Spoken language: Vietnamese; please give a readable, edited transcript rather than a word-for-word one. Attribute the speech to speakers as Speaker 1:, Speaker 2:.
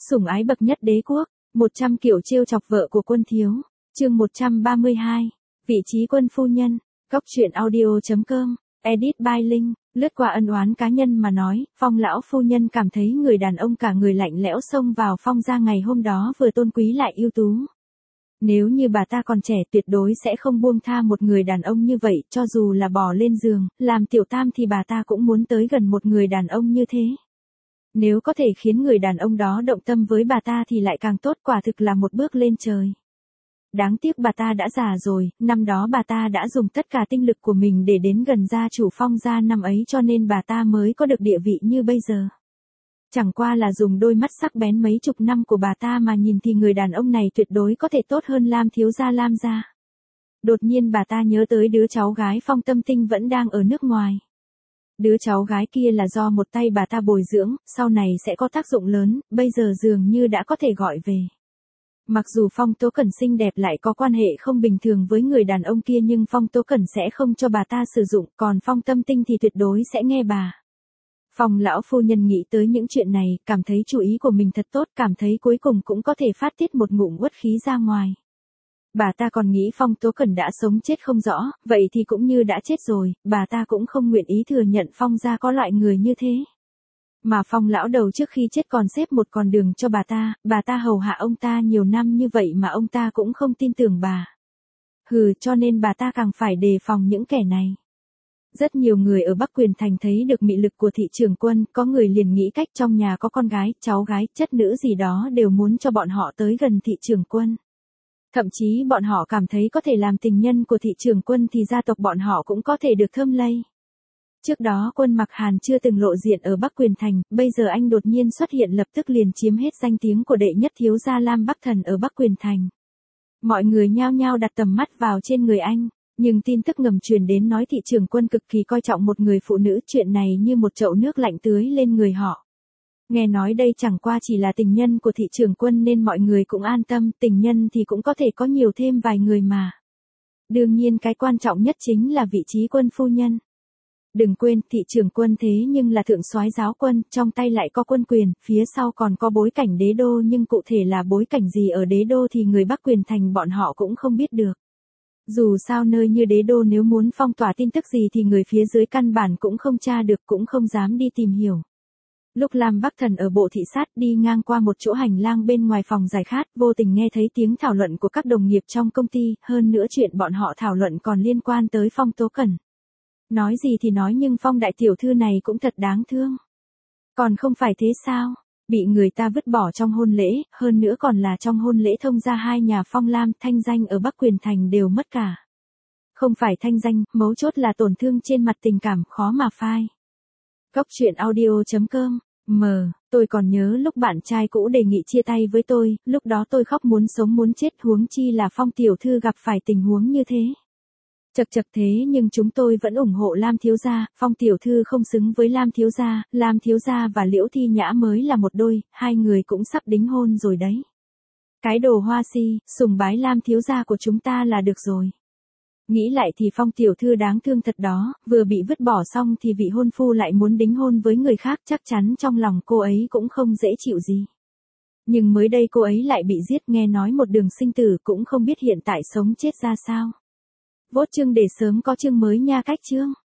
Speaker 1: Sủng ái bậc nhất đế quốc, 100 kiểu trêu chọc vợ của quân thiếu. Chương 132. Vị trí quân phu nhân. Góc truyện audio.com. Edit by Linh. Lướt qua ân oán cá nhân mà nói, Phong lão phu nhân cảm thấy người đàn ông cả người lạnh lẽo xông vào Phong gia ngày hôm đó vừa tôn quý lại ưu tú. Nếu như bà ta còn trẻ tuyệt đối sẽ không buông tha một người đàn ông như vậy, cho dù là bỏ lên giường, làm tiểu tam thì bà ta cũng muốn tới gần một người đàn ông như thế. Nếu có thể khiến người đàn ông đó động tâm với bà ta thì lại càng tốt, quả thực là một bước lên trời. Đáng tiếc bà ta đã già rồi, năm đó bà ta đã dùng tất cả tinh lực của mình để đến gần gia chủ Phong gia năm ấy, cho nên bà ta mới có được địa vị như bây giờ. Chẳng qua là dùng đôi mắt sắc bén mấy chục năm của bà ta mà nhìn thì người đàn ông này tuyệt đối có thể tốt hơn Lam thiếu gia Lam gia. Đột nhiên bà ta nhớ tới đứa cháu gái Phong Tâm Tinh vẫn đang ở nước ngoài. Đứa cháu gái kia là do một tay bà ta bồi dưỡng, sau này sẽ có tác dụng lớn, bây giờ dường như đã có thể gọi về. Mặc dù Phong Tố Cẩn xinh đẹp lại có quan hệ không bình thường với người đàn ông kia, nhưng Phong Tố Cẩn sẽ không cho bà ta sử dụng, còn Phong Tâm Tinh thì tuyệt đối sẽ nghe bà. Phong lão phu nhân nghĩ tới những chuyện này, cảm thấy chủ ý của mình thật tốt, cảm thấy cuối cùng cũng có thể phát tiết một ngụm uất khí ra ngoài. Bà ta còn nghĩ Phong Tố Cẩn đã sống chết không rõ, vậy thì cũng như đã chết rồi, bà ta cũng không nguyện ý thừa nhận Phong gia có loại người như thế. Mà Phong lão đầu trước khi chết còn xếp một con đường cho bà ta hầu hạ ông ta nhiều năm như vậy mà ông ta cũng không tin tưởng bà. Cho nên bà ta càng phải đề phòng những kẻ này. Rất nhiều người ở Bắc Quyền Thành thấy được mị lực của thị trưởng quân, có người liền nghĩ cách trong nhà có con gái, cháu gái, chất nữ gì đó đều muốn cho bọn họ tới gần thị trưởng quân. Thậm chí bọn họ cảm thấy có thể làm tình nhân của thị trưởng quân thì gia tộc bọn họ cũng có thể được thơm lây. Trước đó Quân Mặc Hàn chưa từng lộ diện ở Bắc Quyền Thành, bây giờ anh đột nhiên xuất hiện lập tức liền chiếm hết danh tiếng của đệ nhất thiếu gia Lam Bắc Thần ở Bắc Quyền Thành. Mọi người nhao nhao đặt tầm mắt vào trên người anh, nhưng tin tức ngầm truyền đến nói thị trưởng quân cực kỳ coi trọng một người phụ nữ, chuyện này như một chậu nước lạnh tưới lên người họ. Nghe nói đây chẳng qua chỉ là tình nhân của thị trưởng quân nên mọi người cũng an tâm, tình nhân thì cũng có thể có nhiều thêm vài người mà. Đương nhiên cái quan trọng nhất chính là vị trí quân phu nhân. Đừng quên, thị trưởng quân thế nhưng là thượng soái giáo quân, trong tay lại có quân quyền, phía sau còn có bối cảnh đế đô, nhưng cụ thể là bối cảnh gì ở đế đô thì người Bắc Quyền Thành bọn họ cũng không biết được. Dù sao nơi như đế đô nếu muốn phong tỏa tin tức gì thì người phía dưới căn bản cũng không tra được, cũng không dám đi tìm hiểu. Lúc Lam Bắc Thần ở bộ thị sát đi ngang qua một chỗ hành lang bên ngoài phòng giải khát, vô tình nghe thấy tiếng thảo luận của các đồng nghiệp trong công ty, hơn nữa chuyện bọn họ thảo luận còn liên quan tới Phong Tố Cẩn. Nói gì thì nói nhưng Phong đại tiểu thư này cũng thật đáng thương. Còn không phải thế sao? Bị người ta vứt bỏ trong hôn lễ, hơn nữa còn là trong hôn lễ thông gia hai nhà Phong Lam, thanh danh ở Bắc Quyền Thành đều mất cả. Không phải thanh danh, mấu chốt là tổn thương trên mặt tình cảm, khó mà phai. Góc truyện audio.com. Tôi còn nhớ lúc bạn trai cũ đề nghị chia tay với tôi, lúc đó tôi khóc muốn sống muốn chết, huống chi là Phong tiểu thư gặp phải tình huống như thế. Chật thế nhưng chúng tôi vẫn ủng hộ Lam thiếu gia, Phong tiểu thư không xứng với Lam thiếu gia và Liễu Thi Nhã mới là một đôi, hai người cũng sắp đính hôn rồi đấy. Cái đồ hoa si, sùng bái Lam thiếu gia của chúng ta là được rồi. Nghĩ lại thì Phong tiểu thư đáng thương thật đó, vừa bị vứt bỏ xong thì vị hôn phu lại muốn đính hôn với người khác, chắc chắn trong lòng cô ấy cũng không dễ chịu gì. Nhưng mới đây cô ấy lại bị giết, nghe nói một đường sinh tử, cũng không biết hiện tại sống chết ra sao. Vote chương để sớm có chương mới nha. Cách chương.